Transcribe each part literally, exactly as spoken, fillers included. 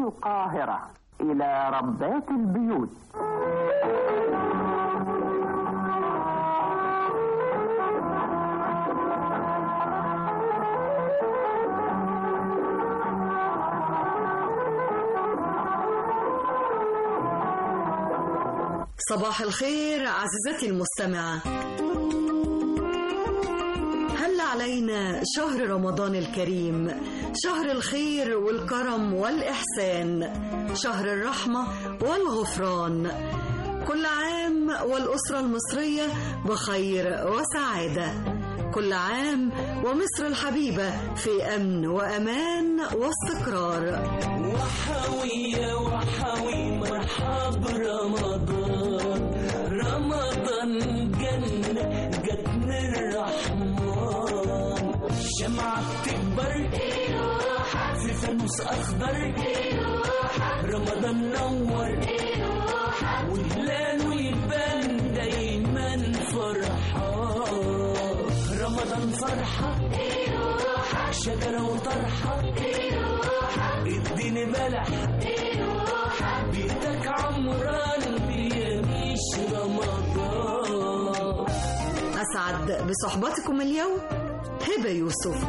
القاهرة إلى ربات البيوت. صباح الخير عزيزتي المستمعة. هل علينا شهر رمضان الكريم، شهر الخير والكرم والإحسان، شهر الرحمة والغفران. كل عام والأسرة المصرية بخير وسعادة، كل عام ومصر الحبيبة في أمن وأمان واستقرار. وحوية وحوي مرحب رمضان، رمضان جنة جت من الرحمن، شمعة بتكبر في فانوس أخضر، رمضان نور وهلاله يبان دايما فرحان، رمضان فرحة شجرة وطرحة، اديني بلح بيتك عمران بيميش رمضان. أسعد بصحبتكم اليوم هبة يوسف.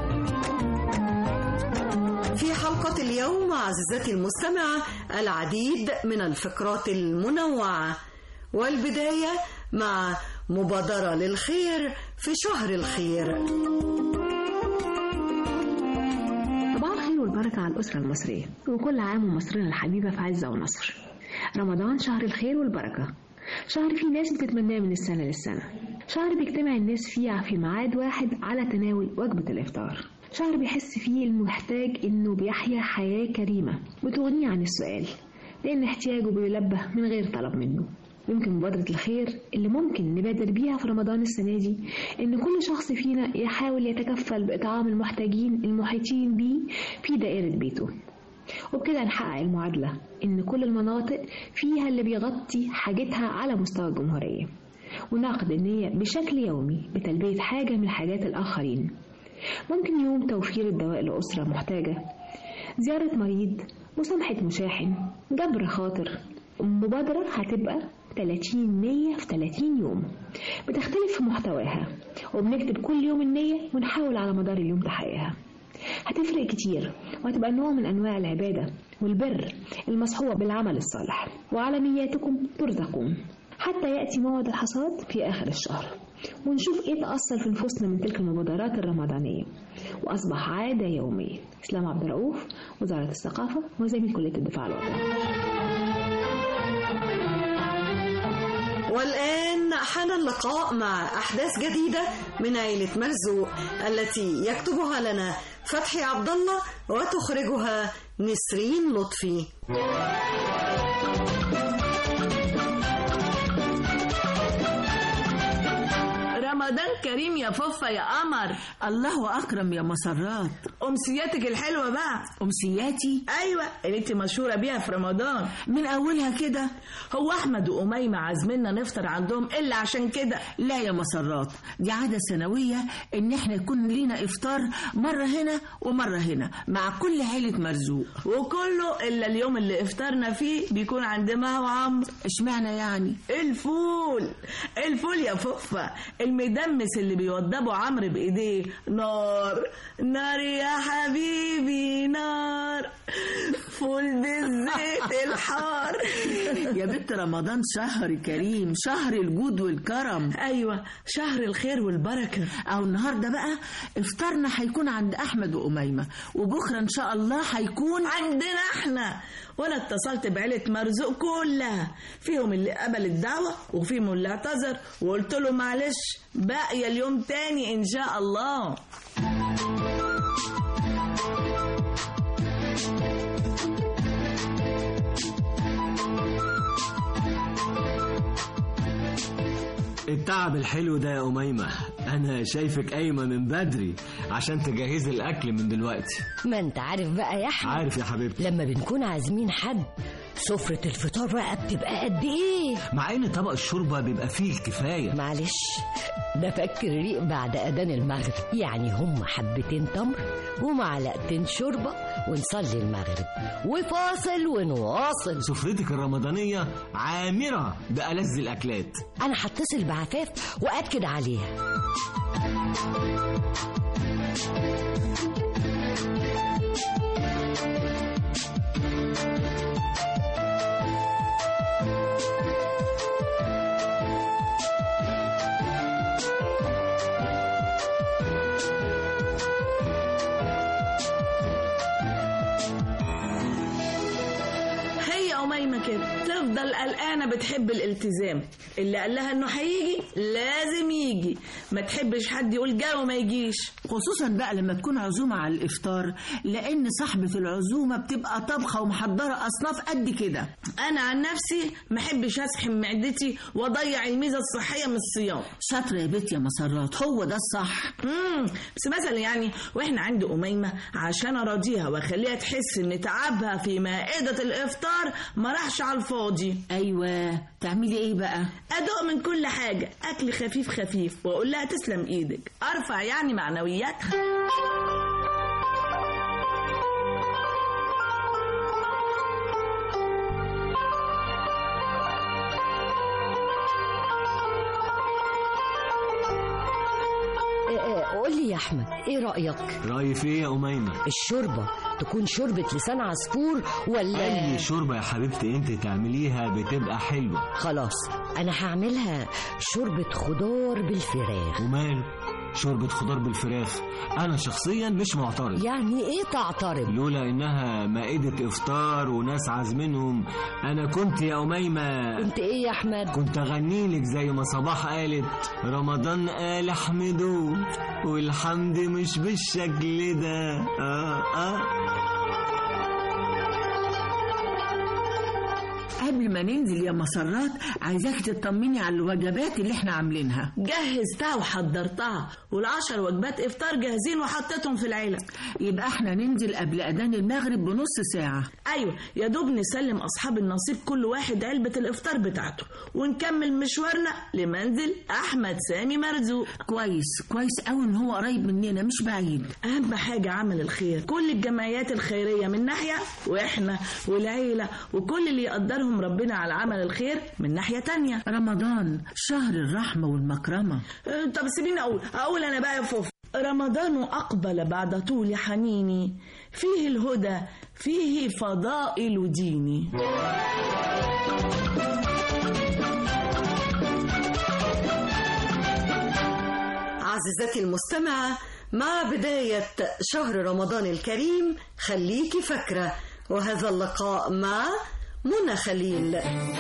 في حلقة اليوم عزيزتي المستمعة العديد من الفقرات المنوعة، والبداية مع مبادرة للخير في شهر الخير. صباح الخير والبركة على الأسرة المصرية، وكل عام ومصرنا الحبيبة في عزة ونصر. رمضان شهر الخير والبركة، شهر فيه ناس بتتمناه من السنة للسنة، شهر بيجتمع الناس فيه في ميعاد واحد على تناول وجبة الإفطار، شهر بيحس فيه المحتاج إنه بيحيا حياة كريمة بتغنيه عن السؤال، لأن احتياجه بيلبى من غير طلب منه. يمكن مبادرة الخير اللي ممكن نبادر بيها في رمضان السنة دي إن كل شخص فينا يحاول يتكفل بإطعام المحتاجين المحيطين بيه في دائرة بيته، وبكده نحقق المعادلة إن كل المناطق فيها اللي بيغطي حاجتها على مستوى الجمهورية، ونعقد النية بشكل يومي بتلبية حاجة من حاجات الآخرين. ممكن يوم توفير الدواء لأسرة محتاجة، زيارة مريض، مسامحة مشاحن، جبر خاطر. المبادرة هتبقى ثلاثين نية في ثلاثين يوم، بتختلف في محتواها، وبنكتب كل يوم النية ونحاول على مدار اليوم تحقيقها. هتفرق كتير، وهتبقى نوع من أنواع العبادة والبر المصحوبة بالعمل الصالح. وعلى نياتكم ترزقون، حتى يأتي موعد الحصاد في آخر الشهر، ونشوف إيه تأثر في نفوسنا من تلك المبادرات الرمضانية، وأصبح عادة يومية. إسلام عبد الرؤوف، وزارة الثقافة، وزميل كلية الدفاع الوطني. والآن حان اللقاء مع أحداث جديدة من عائلة مرزوق التي يكتبها لنا فتحي عبد الله وتخرجها نسرين لطفي. رمضان كريم يا فوفا يا قمر. الله أكرم يا مسرات. أمسياتك الحلوة بقى. أمسياتي؟ أيوة اللي انت مشهورة بيها في رمضان من أولها كده. هو أحمد وأميمة عازميننا نفطر عندهم إلا عشان كده؟ لا يا مسرات، دي عادة سنوية إن احنا يكون لينا إفطار مرة هنا ومرة هنا مع كل عيلة مرزوق، وكله إلا اليوم اللي إفطارنا فيه بيكون عند ما وعمر. اشمعنى يعني؟ الفول الفول يا فوفا المدمس اللي بيوضبه عمرو بايديه. نار نار يا حبيبي نار، فول بالزيت الحار. يا بنت رمضان شهر كريم، شهر الجود والكرم. ايوه شهر الخير والبركه. او النهارده بقى افطارنا هيكون عند احمد واميمه، وبكره ان شاء الله هيكون عندنا احنا. وانا اتصلت بعيلة مرزوق كلها، فيهم اللي قبل الدعوة وفيهم اللي اعتذر، وقلت له معلش باقي اليوم تاني ان شاء الله. التعب الحلو ده يا أميمة، أنا شايفك قايمة من بدري عشان تجهز الأكل من دلوقتي. ما أنت عارف بقى يا أحمد، عارف يا حبيبتي، لما بنكون عازمين حد سفرة الفطار بقى بتبقى قد إيه، مع إن طبق الشوربة بيبقى فيه الكفاية. معلش ده فك الريق بعد أذان المغرب، يعني هم حبتين تمر ومعلقتين شوربة ونصلي المغرب وفاصل ونواصل. سفرتك الرمضانية عامرة بألذ الأكلات. أنا هتصل بعفاف وأكد عليها. أميمة كده تفضل قلقانة، بتحب الالتزام. اللي قال لها انه هيجي لازم يجي، ما تحبش حد يقول جا وما يجيش، خصوصا بقى لما تكون عزومة على الإفطار، لأن صاحبة العزومة بتبقى طبخة ومحضرة أصناف قد كده. أنا عن نفسي ما احبش أسحم معدتي وأضيع الميزة الصحية من الصيام. شاطرة يا بنت يا مسرات، هو ده الصح. امم بس مثلا يعني واحنا عند أميمة عشان أراضيها وأخليها تحس إن تعبها في مائدة الإفطار ما راحش على الفاضي. أيوة، تعملي إيه بقى؟ أدوق من كل حاجة، أكل خفيف خفيف، وأقول لها تسلم إيدك، أرفع يعني معنوياتها. قول لي يا أحمد، إيه رأيك؟ رأيي في إيه يا أميمة؟ الشوربة تكون شوربة لسان عصفور ولا أي شوربة يا حبيبتي أنت تعمليها بتبقى حلوة. خلاص أنا هعملها شوربة خضار بالفراخ. وماله؟ شوربة خضار بالفراخ أنا شخصيا مش معترض. يعني إيه تعترض؟ لولا إنها مائدة إفطار وناس عازمينهم أنا كنت يا أميمة. كنت إيه يا أحمد؟ كنت أغنيلك زي ما صباح قالت رمضان قال احمدوه والحمد مش بالشكل ده. آه آه قبل ما ننزل يا مسرات عايزاك تطمني على الوجبات اللي احنا عاملينها. جهزتها وحضرتها، والعشر وجبات افطار جاهزين وحطيتهم في العلب. يبقى احنا ننزل قبل اذان المغرب بنص ساعة. ايوه يا دوب نسلم اصحاب النصيب كل واحد علبة الافطار بتاعته، ونكمل مشوارنا لمنزل احمد سامي مرزوق. كويس كويس قوي ان هو قريب مننا مش بعيد. اهم حاجة عمل الخير، كل الجمعيات الخيرية من ناحية، واحنا والعيلة وكل اللي يقدرهم ربنا على عمل الخير من ناحية تانية. رمضان شهر الرحمة والمكرمة. أه طب سيبيني أقول أقول أنا بقى يا فوف. رمضان أقبل بعد طول حنيني، فيه الهدى فيه فضائل ديني. عزيزتي المستمعة، مع بداية شهر رمضان الكريم خليكي فاكرة، وهذا اللقاء مع منى خليل.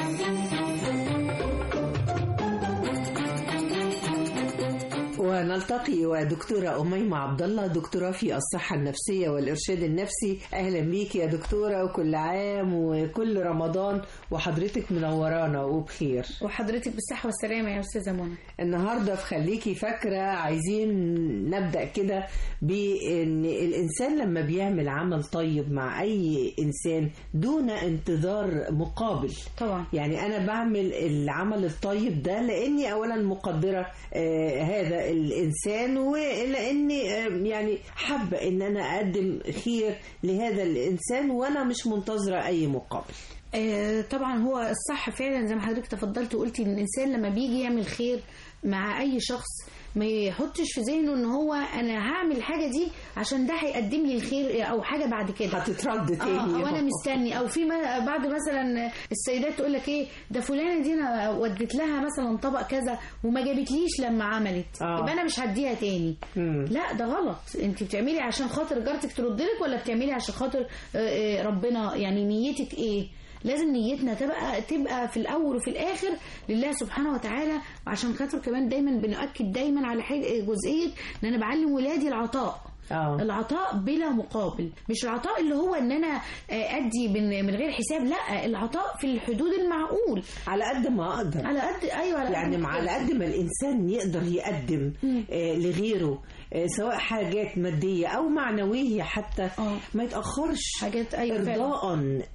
ونلتقي ودكتورة أميمة عبد الله، دكتورة في الصحة النفسية والإرشاد النفسي. أهلا بيك يا دكتورة، وكل عام وكل رمضان وحضرتك منورانا وبخير. وحضرتك بالصحة والسلامة يا أستاذة منى. النهاردة في خليكي فاكرة عايزين نبدأ كده بأن الإنسان لما بيعمل عمل طيب مع أي إنسان دون انتظار مقابل. طبعا يعني أنا بعمل العمل الطيب ده لأني أولا مقدرة آه هذا الإنسان، ولأني يعني حابة إن أنا أقدم خير لهذا الإنسان وأنا مش منتظرة أي مقابل. آه طبعا هو الصح فعلا زي ما حضرتك تفضلت وقلتي إن الإنسان لما بيجي يعمل خير مع أي شخص ما يحطش في ذهنه ان هو انا هعمل الحاجه دي عشان ده هيقدم لي الخير او حاجه بعد كده هتترد تاني اه وانا مستني. او في بعض مثلا السيدات تقول لك ايه ده فلانه دي انا وديت لها مثلا طبق كذا وما جابتليش لما عملت، يبقى انا مش هديها تاني. مم. لا ده غلط، انت بتعملي عشان خاطر جارتك ترد لك ولا بتعملي عشان خاطر ربنا؟ يعني نيتك ايه؟ لازم نيتنا تبقى تبقى في الاول وفي الاخر لله سبحانه وتعالى. وعشان خاطر كمان دايما بنؤكد دايما على جزئيه ان انا بعلم ولادي العطاء. أوه. العطاء بلا مقابل، مش العطاء اللي هو ان انا ادي من غير حساب، لا العطاء في الحدود المعقول على قد ما اقدر، على قد ايوه على يعني قد على قد ما الانسان يقدر يقدم آه لغيره سواء حاجات مادية أو معنوية حتى أوه. ما يتأخرش حاجات أيوة إرضاء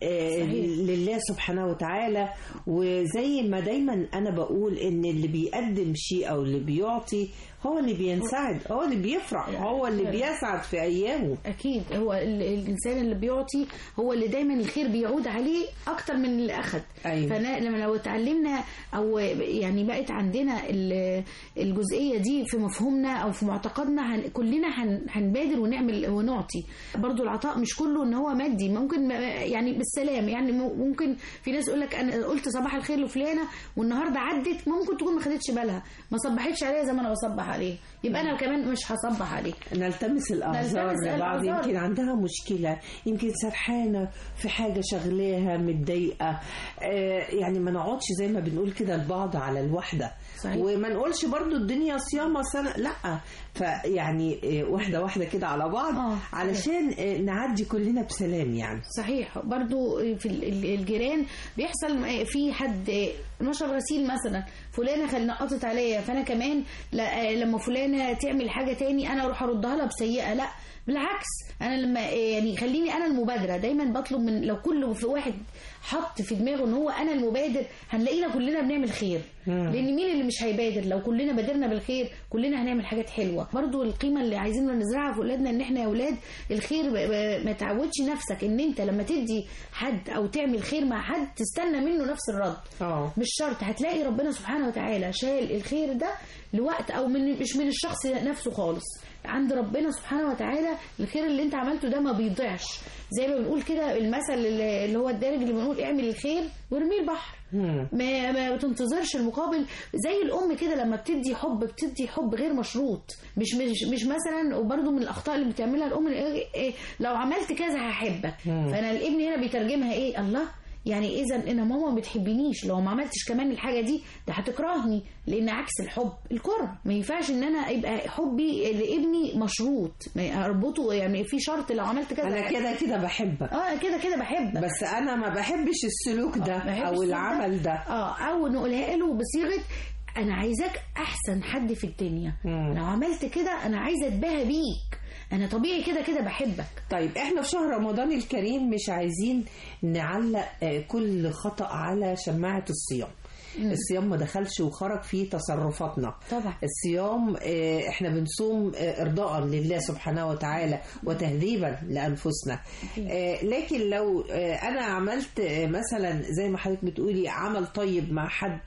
لله سبحانه وتعالى. وزي ما دايما أنا بقول إن اللي بيقدم شيء أو اللي بيعطي هو اللي بينسعد، هو اللي بيفرح، هو اللي بيسعد في أيامه. أكيد هو الإنسان اللي بيعطي هو اللي دايما الخير بيعود عليه أكتر من اللي أخذ. أيوة. فلما لو اتعلمنا أو يعني بقت عندنا الجزئية دي في مفهومنا أو في معتقدنا هن كلنا هنبادر ونعمل ونعطي. برضو العطاء مش كله إن هو مادي، ممكن يعني بالسلام. يعني ممكن في ناس يقول لك أنا قلت صباح الخير لفلانة والنهاردة عدت ممكن تكون ما خدتش بالها، ما صبحتش عليها زي ما أنا بصبح عليه، يبقى أنا كمان مش هصبح عليه. نلتمس الأعذار لبعض، يمكن عندها مشكلة، يمكن سرحانة في حاجة شغلاها متضايقة، آه يعني ما نقعدش زي ما بنقول كده البعض على الوحدة. صحيح. وما نقولش برضو الدنيا صيامة سنة، لا، فيعني واحدة واحدة كده على بعض آه. علشان نعدي كلنا بسلام يعني. صحيح. برضو في الجيران بيحصل في حد نشر غسيل مثلا، فلانة خل نقطت عليا، فأنا كمان لما فلانة تعمل حاجة تاني أنا أروح أردها لها بسيئة. لا بالعكس، أنا لما يعني خليني أنا المبادرة. دايما بطلب من لو كل واحد حط في دماغه ان هو انا المبادر هنلاقينا كلنا بنعمل خير. مم. لان مين اللي مش هيبادر؟ لو كلنا بادرنا بالخير كلنا هنعمل حاجات حلوه. برضو القيمه اللي عايزين نزرعها في اولادنا ان احنا يا اولاد الخير ما تعودش نفسك ان انت لما تدي حد او تعمل خير مع حد تستنى منه نفس الرد. أوه. مش شرط. هتلاقي ربنا سبحانه وتعالى شايل الخير ده لوقت او من مش من الشخص نفسه خالص. عند ربنا سبحانه وتعالى الخير اللي انت عملته ده ما بيضيعش. زي ما بنقول كده المثل اللي هو الدارج اللي بنقول اعمل الخير وارميه البحر. ما ما تنتظرش المقابل. زي الام كده لما بتدي حب بتدي حب غير مشروط. مش مش مش مثلا. وبرده من الاخطاء اللي بتعملها الام إيه لو عملت كذا هحبك. فانا الابن هنا بيترجمها ايه؟ الله يعني اذا انا ماما ما بتحبنيش لو ما عملتش كمان الحاجه دي ده هتكرهني، لان عكس الحب الكره. ما ينفعش ان انا يبقى حبي لابني مشروط، ما اربطه يعني في شرط لو عملت كذا انا كده كده بحبك. اه كده كده بحبك، بس انا ما بحبش السلوك ده آه او العمل ده. اه او نقولها له بصيغه انا عايزاك احسن حد في الدنيا. مم. لو عملت كده انا عايزه اتباهى بيك، انا طبيعي كده كده بحبك. طيب احنا في شهر رمضان الكريم مش عايزين نعلق كل خطأ على شماعة الصيام. مم. الصيام ما دخلش وخرج في تصرفاتنا طبعا. الصيام احنا بنصوم ارضاء لله سبحانه وتعالى وتهذيبا لانفسنا. لكن لو انا عملت مثلا زي ما حضرتك بتقولي عمل طيب مع حد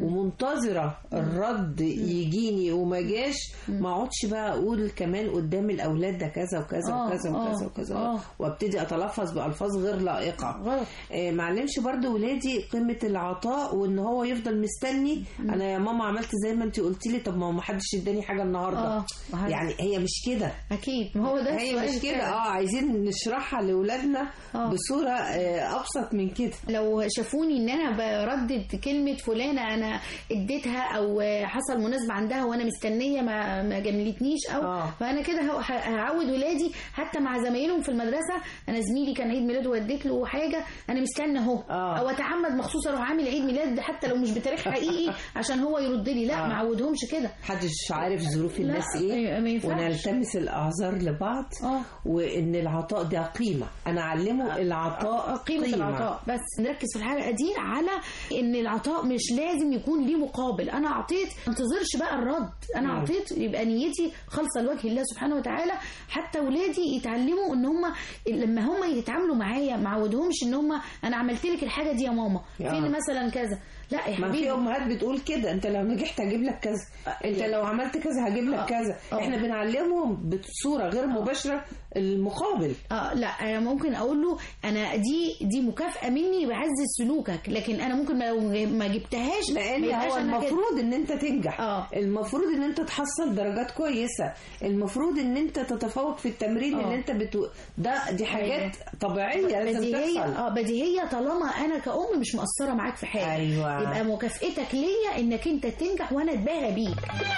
ومنتظرة الرد يجيني وما جاش، ما اقعدش بقى اقول كمان قدام الاولاد ده كذا وكذا أوه وكذا أوه وكذا وكذا أوه. وابتدي اتلفظ بالفاظ غير لائقه. معلمش برضو ولادي قيمه العطاء وان هو يفضل مستني. مم. انا يا ماما عملت زي ما انت قلتي لي، طب ما ما حدش اداني حاجه النهارده. أوه. يعني هي مش كده اكيد، ما هو ده هي مش كده. اه عايزين نشرحها لاولادنا بصوره آه ابسط من كده. لو شافوني ان انا بردد كلمه فلانه انا اديتها او حصل مناسبه عندها وانا مستنيه ما ما جملتنيش او آه. فانا كده هعود ولادي حتى مع زمايلهم في المدرسه. انا زميلي كان عيد ميلاده واديت له حاجه انا مستنى اهو. آه. او اتعمد مخصوص اروح عامل عيد ميلاد حتى لو مش بتاريخ حقيقي عشان هو يرد لي. لا آه. ما عودهمش كده. محدش عارف ظروف الناس ايه، ونلتمس الاعذار لبعض. آه. وان العطاء ده قيمه. انا اعلمه آه. العطاء قيمه, قيمة العطاء. بس نركز في الحلقه دي على ان العطاء مش لازم يكون ليه مقابل. انا اعطيت ما انتظرش بقى الرد. انا م. اعطيت يبقى نيتي خالصه لوجه الله سبحانه وتعالى. حتى ولادي يتعلموا ان هم لما هم يتعاملوا معايا ما عودهمش ان هم انا عملت لك الحاجه دي يا ماما فين مثلا كذا. لا يا حبيبي، ما في امهات بتقول كده انت لو نجحت هجيب لك كذا، انت يعني لو عملت كذا هجيب لك كذا. أوه. احنا بنعلمهم بصوره غير مباشره المقابل. اه لا انا ممكن اقول له انا دي دي مكافاه مني بعزز سلوكك، لكن انا ممكن ما, ما جبتهاش لان هو المفروض ان انت تنجح. أوه. المفروض ان انت تحصل درجات كويسه، المفروض ان انت تتفوق في التمرين اللي انت بتو... ده دي حاجات أيوة. طبيعيه لازم تحصل. اه بديهيه طالما انا كأم مش مقصره معاك في حاجه. أيوة. يبقى مكافئتك ليا انك انت تنجح وانا اتباهى بيك.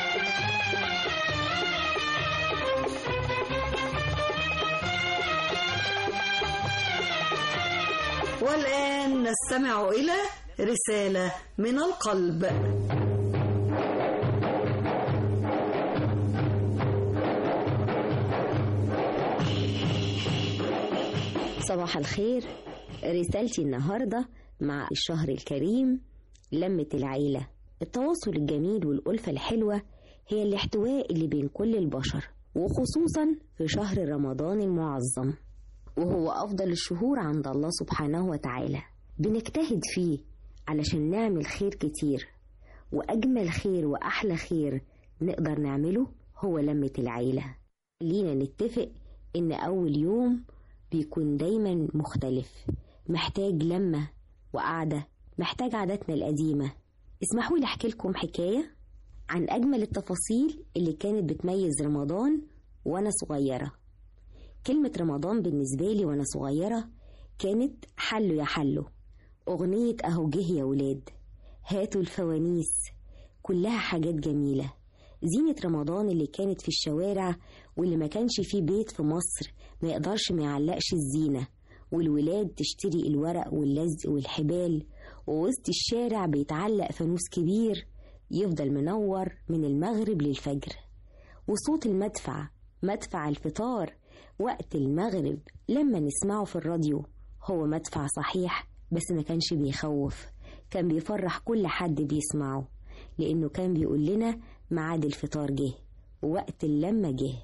والآن نستمع إلى رسالة من القلب. صباح الخير. رسالتي النهاردة مع الشهر الكريم لمة العيلة. التواصل الجميل والألفة الحلوة هي الاحتواء اللي بين كل البشر، وخصوصا في شهر رمضان المعظم، وهو أفضل الشهور عند الله سبحانه وتعالى. بنجتهد فيه علشان نعمل خير كتير، وأجمل خير وأحلى خير نقدر نعمله هو لمة العيلة. خلينا نتفق إن أول يوم بيكون دايما مختلف، محتاج لمة وقعدة، محتاج عاداتنا القديمة. اسمحوا لي أحكي لكم حكاية عن أجمل التفاصيل اللي كانت بتميز رمضان وأنا صغيرة. كلمة رمضان بالنسبة لي وأنا صغيرة كانت حلو يا حلو، أغنية أهو جه يا ولاد، هاتوا الفوانيس، كلها حاجات جميلة. زينة رمضان اللي كانت في الشوارع، واللي ما كانش فيه بيت في مصر ما يقدرش ما يعلقش الزينة، والولاد تشتري الورق واللزق والحبال، ووسط الشارع بيتعلق فانوس كبير يفضل منور من المغرب للفجر، وصوت المدفع، مدفع الفطار وقت المغرب لما نسمعه في الراديو. هو مدفع صحيح بس ما كانش بيخوف، كان بيفرح كل حد بيسمعه، لأنه كان بيقول لنا ميعاد الفطار جه ووقت اللمة جه،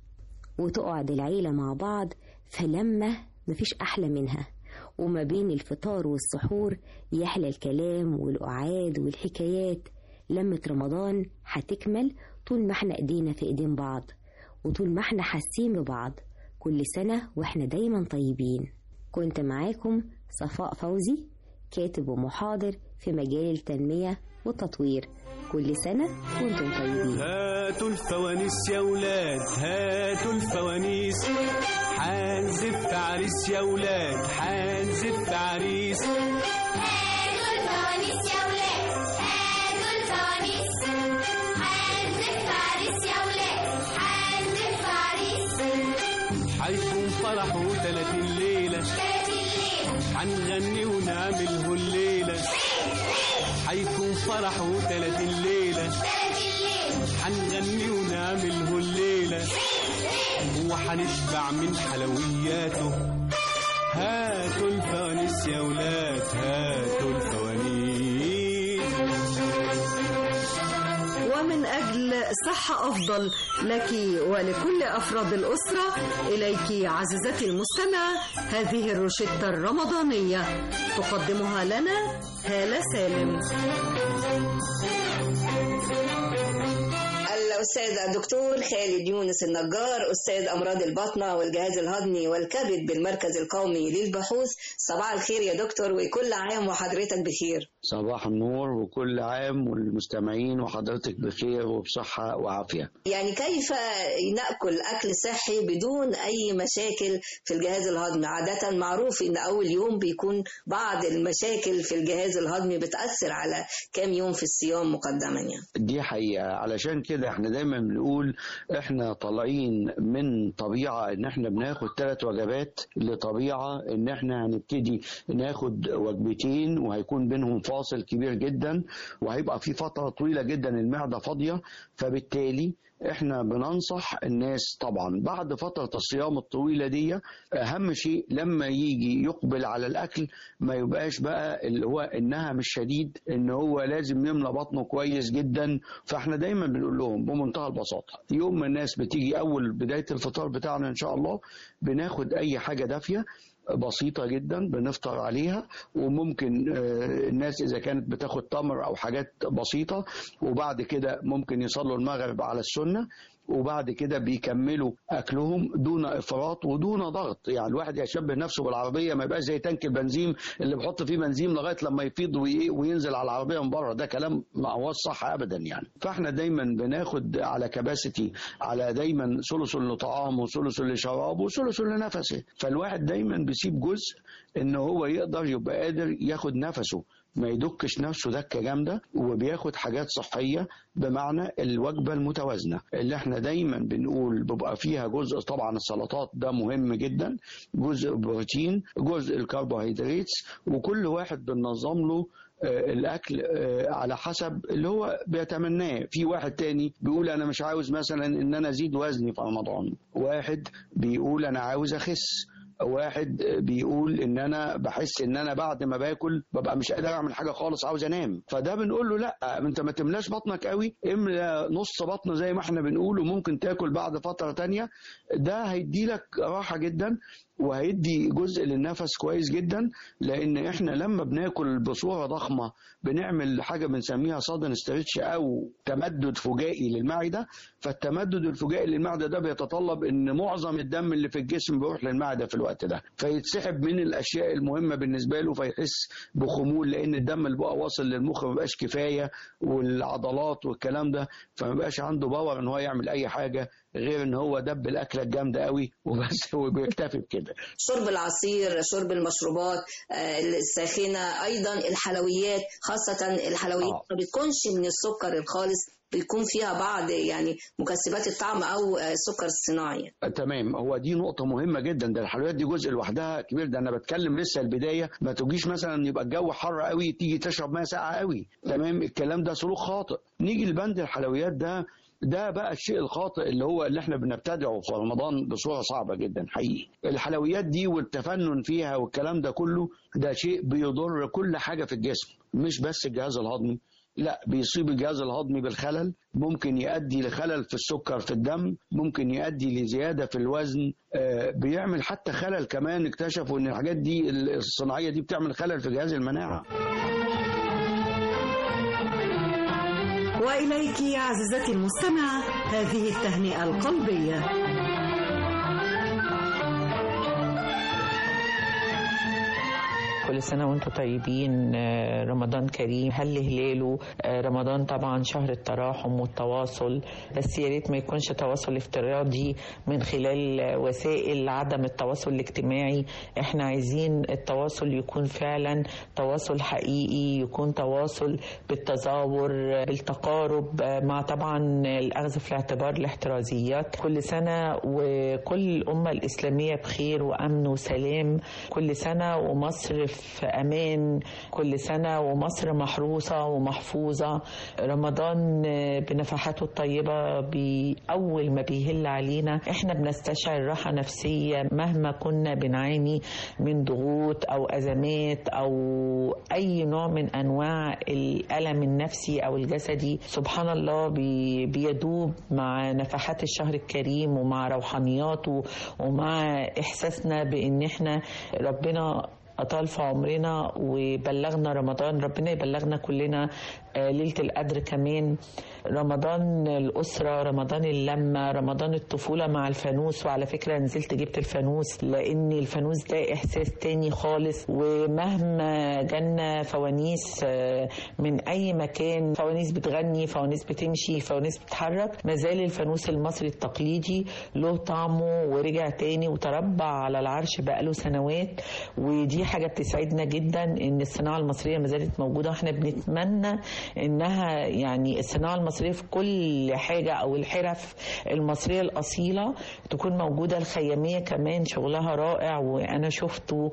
وتقعد العيلة مع بعض فلمة مفيش أحلى منها. وما بين الفطار والسحور يحلى الكلام والقعاد والحكايات. لمة رمضان هتكمل طول ما احنا ايدينا في ايدين بعض، وطول ما احنا حاسين ببعض. كل سنة واحنا دايما طيبين. كنت معاكم صفاء فوزي، كاتب ومحاضر في مجال التنمية والتطوير. كل سنة وانتم طيبين. هاتوا الفوانيس يا ولاد، هاتوا الفوانيس، حنزف عريس يا ولاد، حنزف عريس. هاتوا الفوانيس يا ولاد، هاتوا الفوانيس، حنزف عريس يا ولاد، حنزف عريس. حيكون فرحه تلاتين ليلة، حنغني ونعمله الليلة. حيكون فرحه تلاتين ليلة، حنغني ونعمله الليلة، وحنشبع من حلوياته. هاتوا الفوانيس يا ولاد، هاتوا الفوانيس. ومن أجل صحة أفضل لك ولكل أفراد الأسرة، إليك عزيزتي المستمعة هذه الروشتة الرمضانية تقدمها لنا هالة سالم. الأستاذ الدكتور خالد يونس النجار، أستاذ أمراض البطنة والجهاز الهضمي والكبد بالمركز القومي للبحوث. صباح الخير يا دكتور، وكل عام وحضرتك بخير. صباح النور، وكل عام والمستمعين وحضرتك بخير وبصحة وعافية. يعني كيف نأكل أكل صحي بدون أي مشاكل في الجهاز الهضمي؟ عادة معروف إن أول يوم بيكون بعض المشاكل في الجهاز الهضمي بتأثر على كام يوم في الصيام مقدما يعني. دي حقيقة، علشان كده احنا دايما بنقول احنا طالعين من طبيعة ان احنا بناخد ثلاث وجبات، لطبيعة ان احنا هنبتدي ناخد وجبتين وهيكون بينهم فاصل كبير جدا، وهيبقى في فترة طويلة جدا المعدة فاضية. فبالتالي احنا بننصح الناس طبعا بعد فترة الصيام الطويلة دي، اهم شيء لما يجي يقبل على الاكل ما يبقاش بقى اللي هو النهم الشديد ان هو لازم يملى بطنه كويس جدا. فاحنا دايما بنقول لهم بمنتهى البساطة، يوم ما الناس بتيجي اول بداية الفطار بتاعنا ان شاء الله بناخد اي حاجة دافية بسيطة جدا بنفطر عليها، وممكن الناس إذا كانت بتاخد تمر أو حاجات بسيطة، وبعد كده ممكن يصلوا المغرب على السنة، وبعد كده بيكملوا أكلهم دون إفراط ودون ضغط. يعني الواحد يشبه نفسه بالعربية، ما يبقاش زي تانك البنزين اللي بحط فيه بنزين لغاية لما يفيض وينزل على العربية من بره، ده كلام ما هو صح أبدا يعني. فاحنا دايما بناخد على كباسيتي، على دايما ثلث لطعامه وثلث لشرابه وثلث لنفسه. فالواحد دايما بيسيب جزء ان هو يقدر يبقى قادر ياخد نفسه، ما يدكش نفسه دكة جامدة، وبياخد حاجات صحية بمعنى الوجبة المتوازنة اللي احنا دايما بنقول بيبقى فيها جزء طبعا السلطات ده مهم جدا، جزء بروتين، جزء الكربوهيدرات، وكل واحد بننظم له الأكل على حسب اللي هو بيتمناه. في واحد تاني بيقول أنا مش عاوز مثلا إن أنا أزيد وزني في رمضان، واحد بيقول أنا عاوز أخس، واحد بيقول ان انا بحس ان انا بعد ما باكل ببقى مش قادر اعمل حاجه خالص، عاوز انام. فده بنقول له لا، انت ما تملاش بطنك قوي، املا نص بطن زي ما احنا بنقول، وممكن تاكل بعد فتره تانية. ده هيدي لك راحه جدا وهيدي جزء للنفس كويس جدا، لان احنا لما بناكل بصوره ضخمه بنعمل حاجه بنسميها صادن ستريتش او تمدد فجائي للمعده. فالتمدد الفجائي للمعده ده بيتطلب ان معظم الدم اللي في الجسم بيروح للمعده في الوقت ده، فيتسحب من الاشياء المهمه بالنسبه له، فيحس بخمول، لان الدم اللي بقى واصل للمخ ما بقاش كفايه، والعضلات والكلام ده، فما بقاش عنده باور ان هو يعمل اي حاجه غير ان هو دب الاكله الجامده قوي وبس، هو بيكتفي بكده. شرب العصير، شرب المشروبات الساخنه، ايضا الحلويات، خاصه الحلويات ما آه. بتكونش من السكر الخالص، بيكون فيها بعض يعني مكسبات الطعم او السكر الصناعي. تمام، هو دي نقطه مهمه جدا. ده الحلويات دي جزء لوحدها كبير، ده انا بتكلم لسه البدايه. ما تجيش مثلا يبقى الجو حر قوي تيجي تشرب ميه ساقعه قوي، تمام، الكلام ده سلوك خاطئ. نيجي لبند الحلويات ده ده بقى الشيء الخاطئ اللي هو اللي احنا بنبتدعه في رمضان بصوره صعبه جدا حقيقي. الحلويات دي والتفنن فيها والكلام ده كله، ده شيء بيضر كل حاجه في الجسم، مش بس الجهاز الهضمي، لا، بيصيب الجهاز الهضمي بالخلل، ممكن يؤدي لخلل في السكر في الدم، ممكن يؤدي لزياده في الوزن، آه بيعمل حتى خلل كمان. اكتشفوا ان الحاجات دي الصناعيه دي بتعمل خلل في جهاز المناعه. وإليك عزيزتي المستمعة هذه التهنئة القلبية. كل سنة وانتم طيبين، رمضان كريم، هل هلاله. رمضان طبعا شهر التراحم والتواصل، بس يا ريت ما يكونش تواصل افتراضي من خلال وسائل عدم التواصل الاجتماعي. احنا عايزين التواصل يكون فعلا تواصل حقيقي، يكون تواصل بالتزاور، بالتقارب، مع طبعا الأخذ في الاعتبار الاحترازيات. كل سنة وكل الأمة الإسلامية بخير وأمن وسلام. كل سنة ومصر في أمان، كل سنة ومصر محروسة ومحفوظة. رمضان بنفحاته الطيبة بأول ما بيهل علينا احنا بنستشعر راحة نفسية مهما كنا بنعاني من ضغوط أو أزمات أو أي نوع من أنواع الألم النفسي أو الجسدي. سبحان الله بيدوب مع نفحات الشهر الكريم ومع روحانياته ومع إحساسنا بأن احنا ربنا أطال في عمرنا وبلغنا رمضان. ربنا يبلغنا كلنا ليلة القدر كمان. رمضان الأسرة، رمضان اللمة، رمضان الطفولة مع الفانوس. وعلى فكرة نزلت جبت الفانوس لأن الفانوس ده إحساس تاني خالص. ومهما جالنا فوانيس من أي مكان، فوانيس بتغني، فوانيس بتمشي، فوانيس بتتحرك، مازال الفانوس المصري التقليدي له طعمه ورجع تاني وتربع على العرش بقاله سنوات. ودي حاجة بتسعدنا جدا إن الصناعة المصرية مازالت موجودة. احنا بنتمنى إنها يعني الصناعة المصرية في كل حاجة أو الحرف المصرية الأصيلة تكون موجودة. الخيامية كمان شغلها رائع وأنا شفته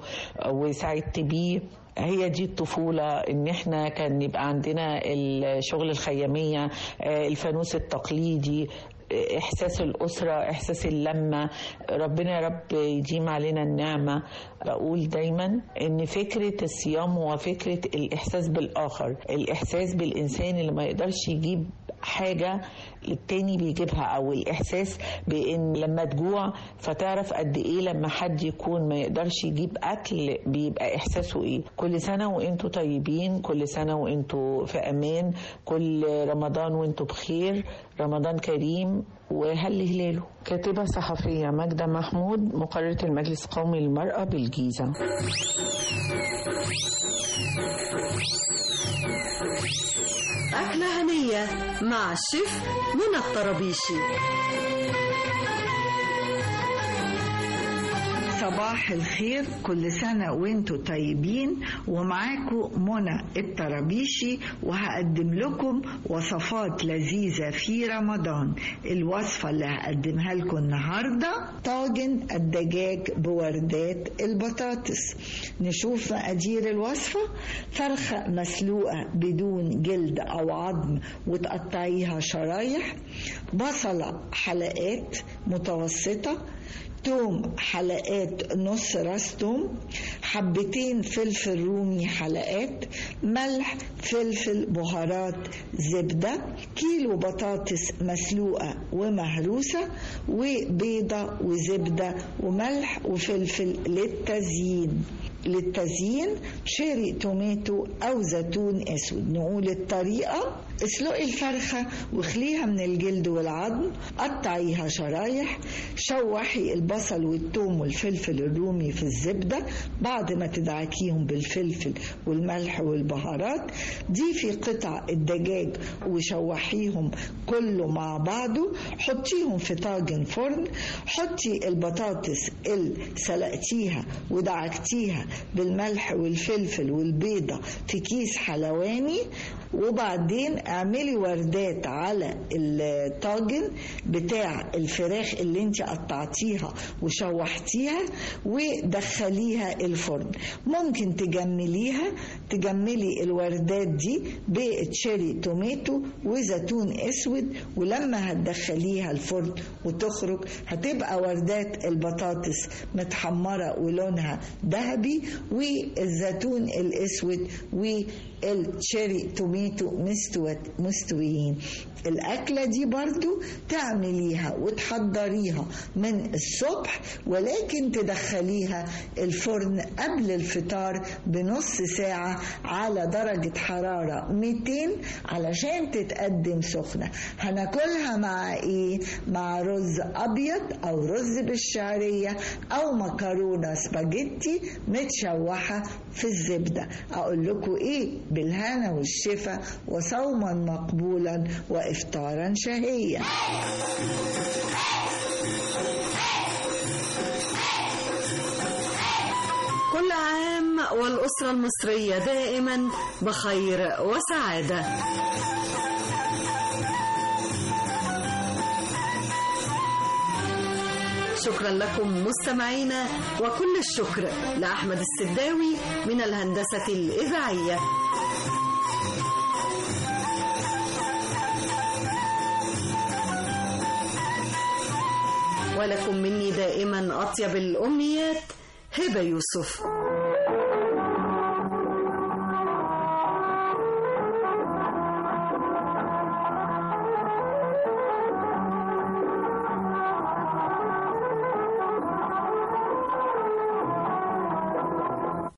وسعدت بيه. هي دي الطفولة، ان احنا كان يبقى عندنا الشغل الخيامية، الفانوس التقليدي، إحساس الأسرة، إحساس اللمة. ربنا يا رب يديم علينا النعمة. بقول دايما إن فكرة الصيام هو فكرة الإحساس بالآخر، الإحساس بالإنسان اللي ما يقدرش يجيب حاجة التاني بيجيبها، أو الإحساس بإن لما تجوع فتعرف قد إيه لما حد يكون ما يقدرش يجيب أكل بيبقى إحساسه إيه. كل سنة وإنتوا طيبين، كل سنة وإنتوا في أمان، كل رمضان وإنتوا بخير. رمضان كريم وهل هلاله. كاتبة صحفية ماجدة محمود، مقررة المجلس القومي للمرأة بالجيزة. أكلة هنية مع الشيف منى الطرابيشي. صباح الخير، كل سنة وانتوا طيبين، ومعاكم منى الطرابيشي، وهقدم لكم وصفات لذيذة في رمضان. الوصفة اللي هقدمها لكم النهاردة طاجن الدجاج بوردات البطاطس. نشوف مقادير الوصفة: فرخة مسلوقة بدون جلد أو عظم وتقطعيها شرايح، بصلة حلقات متوسطة، توم حلقات نص راس توم، حبتين فلفل رومي حلقات، ملح، فلفل، بهارات، زبدة، كيلو بطاطس مسلوقة ومهروسة، وبيضة وزبدة وملح وفلفل للتزيين. للتزيين شيري توماتو أو زيتون أسود. نقول الطريقة: اسلقي الفرخة واخليها من الجلد والعظم، قطعيها شرايح، شوحي البصل والثوم والفلفل الرومي في الزبدة بعد ما تدعكيهم بالفلفل والملح والبهارات، ضيفي قطع الدجاج وشوحيهم كله مع بعضه، حطيهم في طاجن فرن، حطي البطاطس اللي سلقتيها ودعكتيها بالملح والفلفل والبيضة في كيس حلواني، وبعدين اعملي وردات على الطاجن بتاع الفراخ اللي انت قطعتيها وشوحتيها ودخليها الفرن. ممكن تجمليها تجملي الوردات دي بتشيري توماتو وزيتون اسود، ولما هتدخليها الفرن وتخرج هتبقى وردات البطاطس متحمرة ولونها ذهبي، والزيتون الاسود والشيري توماتو مستويين. الأكلة دي برضو تعمليها وتحضريها من الصبح، ولكن تدخليها الفرن قبل الفطار بنص ساعة على درجة حرارة مئتين علشان تتقدم سخنة. هناكلها مع ايه؟ مع رز أبيض أو رز بالشعرية أو مكرونة سباجيتي متشوحة في الزبدة. أقول لكم ايه؟ بالهنا والشفا، وصوما مقبولا وإفطارا شهيا. كل عام والأسرة المصرية دائما بخير وسعادة. شكرا لكم مستمعينا، وكل الشكر لأحمد السداوي من الهندسة الإذاعية. ولكم مني دائما أطيب الأمنيات، هبة يوسف.